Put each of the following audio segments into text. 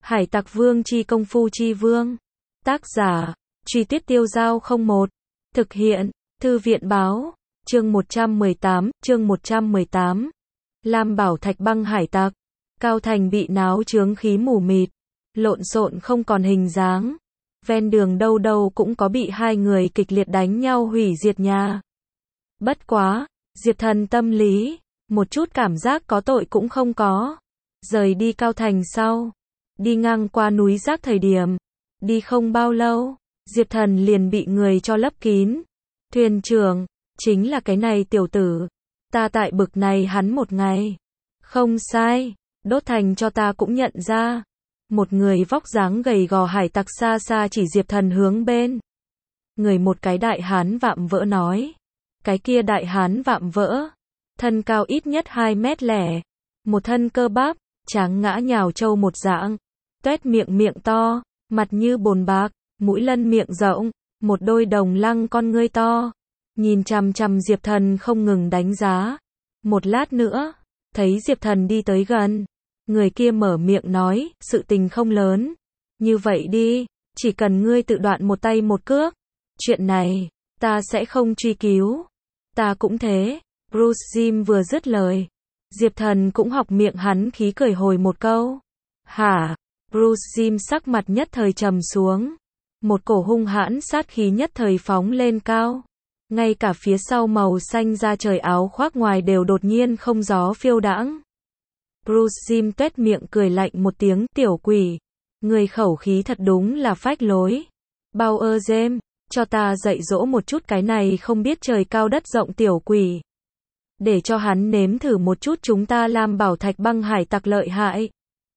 Hải Tặc Vương chi công phu chi vương. Tác giả, Truy Tuyết Tiêu Dao 01. Thực hiện, Thư viện báo. Chương 118. Lam Bảo Thạch băng hải tặc. Cao Thành bị náo chướng khí mù mịt, lộn xộn không còn hình dáng. Ven đường đâu đâu cũng có bị hai người kịch liệt đánh nhau hủy diệt nhà. Bất quá, Diệp Thần tâm lý, một chút cảm giác có tội cũng không có. Rời đi Cao Thành sau, đi ngang qua núi rác thời điểm, đi không bao lâu, Diệp Thần liền bị người cho lấp kín. Thuyền trưởng, chính là cái này tiểu tử. Ta tại bực này hắn một ngày. Không sai, đốt thành cho ta cũng nhận ra. Một người vóc dáng gầy gò hải tặc xa xa chỉ Diệp Thần hướng bên. Người một cái đại hán vạm vỡ nói. Cái kia đại hán vạm vỡ, thân cao ít nhất 2 mét lẻ, một thân cơ bắp, tráng ngã nhào trâu một dạng, tuét miệng to, mặt như bồn bạc, mũi lân miệng rộng, một đôi đồng lăng con ngươi to, nhìn chằm chằm Diệp Thần không ngừng đánh giá. Một lát nữa, thấy Diệp Thần đi tới gần, người kia mở miệng nói, sự tình không lớn, như vậy đi, chỉ cần ngươi tự đoạn một tay một cước, chuyện này, ta sẽ không truy cứu. Ta cũng thế. Bruce Jim vừa dứt lời, Diệp Thần cũng học miệng hắn khí cười hồi một câu. Hả? Bruce Jim sắc mặt nhất thời trầm xuống. Một cổ hung hãn sát khí nhất thời phóng lên cao. Ngay cả phía sau màu xanh da trời áo khoác ngoài đều đột nhiên không gió phiêu đãng. Bruce Jim tuét miệng cười lạnh một tiếng, tiểu quỷ. Người khẩu khí thật đúng là phách lối. Bauer James, cho ta dạy dỗ một chút cái này không biết trời cao đất rộng tiểu quỷ. Để cho hắn nếm thử một chút chúng ta Lam Bảo Thạch băng hải tặc lợi hại.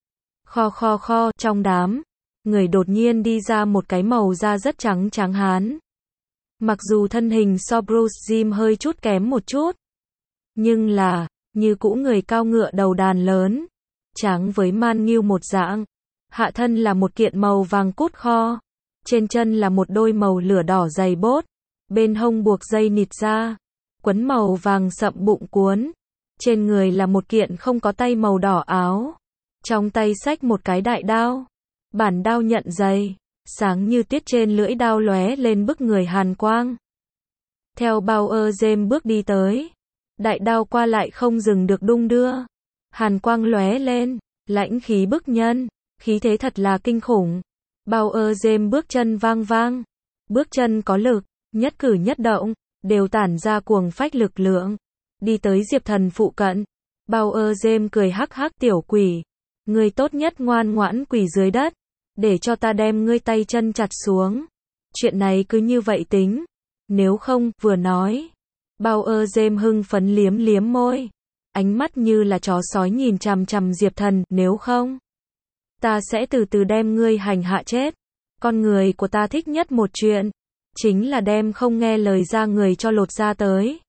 Kho, trong đám, người đột nhiên đi ra một cái màu da rất trắng hán. Mặc dù thân hình so Bruce Jim hơi chút kém một chút, nhưng là, như cũ người cao ngựa đầu đàn lớn, trắng với man nghiêu một dạng. Hạ thân là một kiện màu vàng cút kho. Trên chân là một đôi màu lửa đỏ giày bốt, bên hông buộc dây nịt da, quấn màu vàng sậm bụng cuốn. Trên người là một kiện không có tay màu đỏ áo, trong tay xách một cái đại đao, bản đao nhận dày, sáng như tuyết trên lưỡi đao lóe lên bức người hàn quang. Theo Bauer James bước đi tới, đại đao qua lại không dừng được đung đưa, hàn quang lóe lên, lãnh khí bức nhân, khí thế thật là kinh khủng. Bauer James bước chân vang, bước chân có lực, nhất cử nhất động, đều tản ra cuồng phách lực lượng. Đi tới Diệp Thần phụ cận, Bauer James cười hắc hắc, tiểu quỷ. Ngươi tốt nhất ngoan ngoãn quỳ dưới đất, để cho ta đem ngươi tay chân chặt xuống. Chuyện này cứ như vậy tính. Nếu không, vừa nói. Bauer James hưng phấn liếm môi. Ánh mắt như là chó sói nhìn chằm chằm Diệp Thần, nếu không, ta sẽ từ từ đem ngươi hành hạ chết. Con người của ta thích nhất một chuyện, chính là đem không nghe lời ra người cho lột ra tới.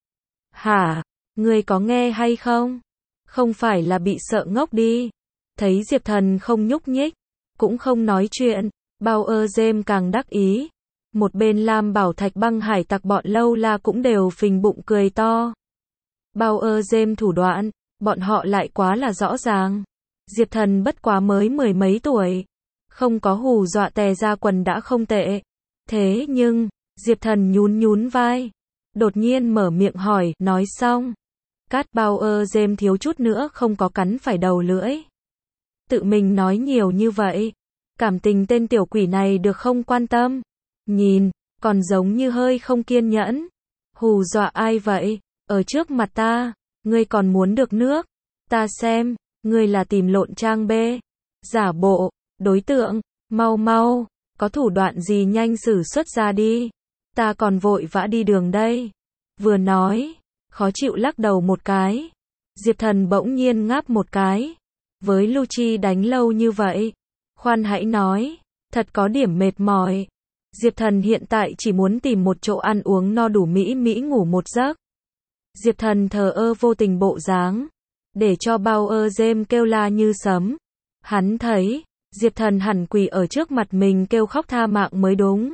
Hả? Ngươi có nghe hay không? Không phải là bị sợ ngốc đi. Thấy Diệp Thần không nhúc nhích, cũng không nói chuyện, Bauer James càng đắc ý. Một bên Lam Bảo Thạch băng hải tặc bọn lâu la cũng đều phình bụng cười to. Bauer James thủ đoạn, bọn họ lại quá là rõ ràng. Diệp Thần bất quá mới 10 mấy tuổi, không có hù dọa tè ra quần đã không tệ. Thế nhưng, Diệp Thần nhún vai, đột nhiên mở miệng hỏi, nói xong. Cát Bauer James thiếu chút nữa không có cắn phải đầu lưỡi. Tự mình nói nhiều như vậy, cảm tình tên tiểu quỷ này được không quan tâm. Nhìn, còn giống như hơi không kiên nhẫn. Hù dọa ai vậy? Ở trước mặt ta, ngươi còn muốn được nước? Ta xem, ngươi là tìm lộn trang bê. Giả bộ, đối tượng, mau, có thủ đoạn gì nhanh sử xuất ra đi. Ta còn vội vã đi đường đây. Vừa nói, khó chịu lắc đầu một cái. Diệp Thần bỗng nhiên ngáp một cái. Với Lucci đánh lâu như vậy, khoan hãy nói, thật có điểm mệt mỏi. Diệp Thần hiện tại chỉ muốn tìm một chỗ ăn uống no đủ mỹ ngủ một giấc. Diệp Thần thờ ơ vô tình bộ dáng, để cho Bauer James kêu la như sấm. Hắn thấy, Diệp Thần hẳn quỳ ở trước mặt mình kêu khóc tha mạng mới đúng.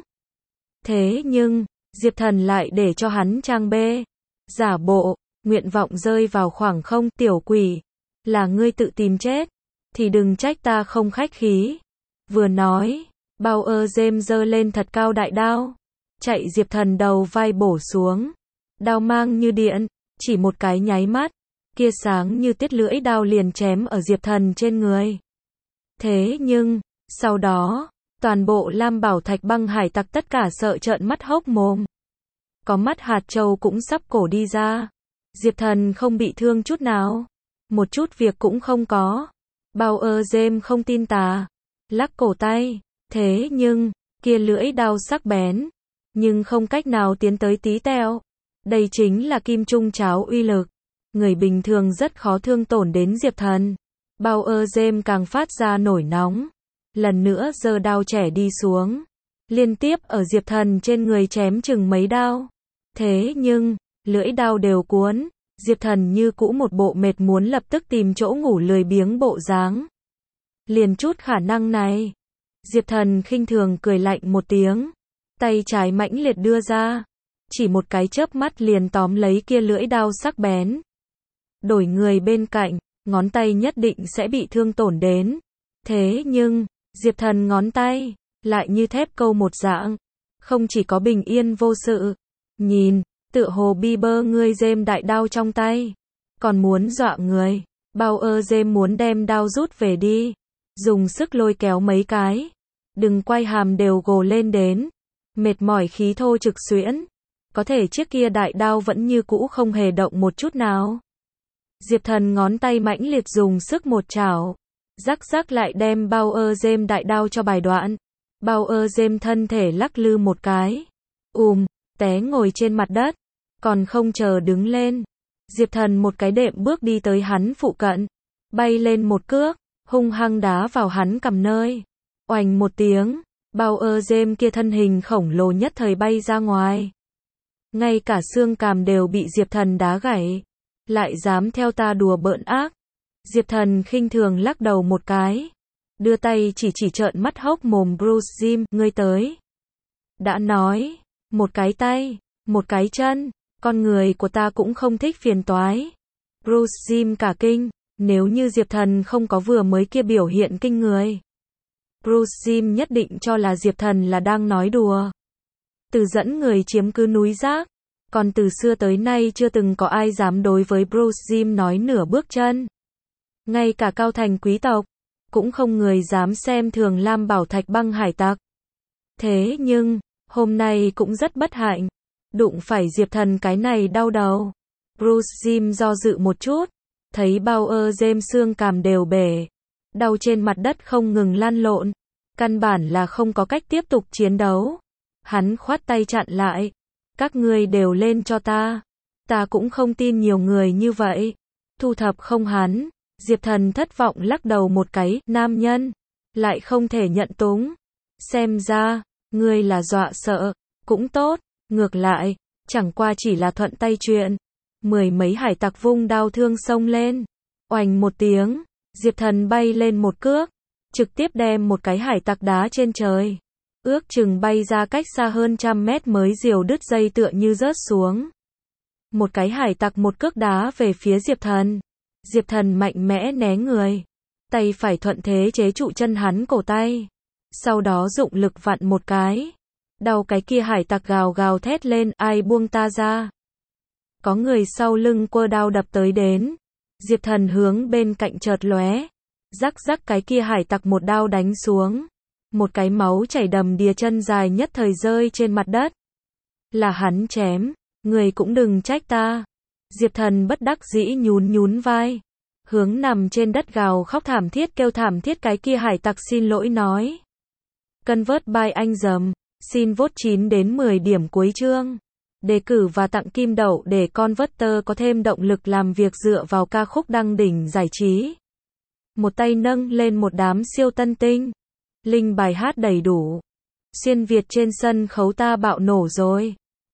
Thế nhưng, Diệp Thần lại để cho hắn trang bê, giả bộ, nguyện vọng rơi vào khoảng không, tiểu quỷ. Là ngươi tự tìm chết. thì đừng trách ta không khách khí. Vừa nói, Bauer James giơ lên thật cao đại đao, chạy Diệp Thần đầu vai bổ xuống. Đao mang như điện, chỉ một cái nháy mắt, kia sáng như tiết lưỡi đao liền chém ở Diệp Thần trên người. Thế nhưng, sau đó, toàn bộ Lam Bảo Thạch băng hải tặc tất cả sợ trợn mắt hốc mồm. Có mắt hạt châu cũng sắp cổ đi ra. Diệp Thần không bị thương chút nào, một chút việc cũng không có. Bauer James không tin tà, lắc cổ tay. Thế nhưng, kia lưỡi đao sắc bén, nhưng không cách nào tiến tới tí teo. Đây chính là kim trung cháo uy lực. Người bình thường rất khó thương tổn đến Diệp Thần. Bauer James càng phát ra nổi nóng. Lần nữa giơ đao trẻ đi xuống. Liên tiếp ở Diệp Thần trên người chém chừng mấy đao. Thế nhưng, lưỡi đao đều cuốn. Diệp Thần như cũ một bộ mệt muốn lập tức tìm chỗ ngủ lười biếng bộ dáng. Liền chút khả năng này. Diệp Thần khinh thường cười lạnh một tiếng. Tay trái mãnh liệt đưa ra. Chỉ một cái chớp mắt liền tóm lấy kia lưỡi đao sắc bén. Đổi người bên cạnh, ngón tay nhất định sẽ bị thương tổn đến. Thế nhưng, Diệp Thần ngón tay, lại như thép câu một dạng. Không chỉ có bình yên vô sự. Nhìn, tựa hồ Bieber ngươi James đại đao trong tay. Còn muốn dọa người. Bauer James muốn đem đao rút về đi. Dùng sức lôi kéo mấy cái. Đừng quay hàm đều gồ lên đến. Mệt mỏi khí thô trực xuyễn. Có thể chiếc kia đại đao vẫn như cũ không hề động một chút nào. Diệp Thần ngón tay mãnh liệt dùng sức một chảo. Rắc rắc lại đem Bauer James đại đao cho bài đoạn. Bauer James thân thể lắc lư một cái. Té ngồi trên mặt đất. Còn không chờ đứng lên. Diệp Thần một cái đệm bước đi tới hắn phụ cận. Bay lên một cước. Hung hăng đá vào hắn cằm nơi. Oành một tiếng. Bauer James kia thân hình khổng lồ nhất thời bay ra ngoài. Ngay cả xương cằm đều bị Diệp Thần đá gãy. Lại dám theo ta đùa bỡn ác. Diệp Thần khinh thường lắc đầu một cái. Đưa tay chỉ trợn mắt hốc mồm Bruce Jim, ngươi tới. Đã nói, một cái tay, một cái chân, con người của ta cũng không thích phiền toái. Bruce Jim cả kinh, nếu như Diệp Thần không có vừa mới kia biểu hiện kinh người. Bruce Jim nhất định cho là Diệp Thần là đang nói đùa. Từ dẫn người chiếm cứ núi rác. Còn từ xưa tới nay chưa từng có ai dám đối với Bruce Jim nói nửa bước chân. Ngay cả cao thành quý tộc, cũng không người dám xem thường Lam Bảo Thạch băng hải tặc. Thế nhưng, hôm nay cũng rất bất hạnh. Đụng phải Diệp Thần cái này đau đầu. Bruce Jim do dự một chút. Thấy Bauer James xương cằm đều bể. Đau trên mặt đất không ngừng lăn lộn. Căn bản là không có cách tiếp tục chiến đấu. Hắn khoát tay chặn lại. Các ngươi đều lên cho ta. Ta cũng không tin nhiều người như vậy. Thu thập không hắn. Diệp Thần thất vọng lắc đầu một cái. Nam nhân. Lại không thể nhận túng. Xem ra, ngươi là dọa sợ. Cũng tốt. Ngược lại, chẳng qua chỉ là thuận tay chuyện. Mười mấy hải tặc vung đao thương xông lên. Oành một tiếng. Diệp Thần bay lên một cước. Trực tiếp đem một cái hải tặc đá trên trời. Ước chừng bay ra cách xa hơn 100 mét mới diều đứt dây tựa như rớt xuống. Một cái hải tặc một cước đá về phía Diệp Thần. Diệp Thần mạnh mẽ né người. Tay phải thuận thế chế trụ chân hắn cổ tay. Sau đó dụng lực vặn một cái. Đau cái kia hải tặc gào gào thét lên, ai buông ta ra. Có người sau lưng quơ đao đập tới đến. Diệp Thần hướng bên cạnh chợt lóe. Rắc rắc cái kia hải tặc một đao đánh xuống. Một cái máu chảy đầm đìa chân dài nhất thời rơi trên mặt đất. Là hắn chém, người cũng đừng trách ta. Diệp Thần bất đắc dĩ nhún vai. Hướng nằm trên đất gào khóc thảm thiết kêu thảm thiết cái kia hải tặc xin lỗi nói. Convert by anh dầm, xin vote 9 đến 10 điểm cuối chương. Đề cử và tặng kim đậu để Converter có thêm động lực làm việc dựa vào ca khúc đăng đỉnh giải trí. Một tay nâng lên một đám siêu tân tinh. Linh bài hát đầy đủ. Xuyên Việt trên sân khấu ta bạo nổ rồi.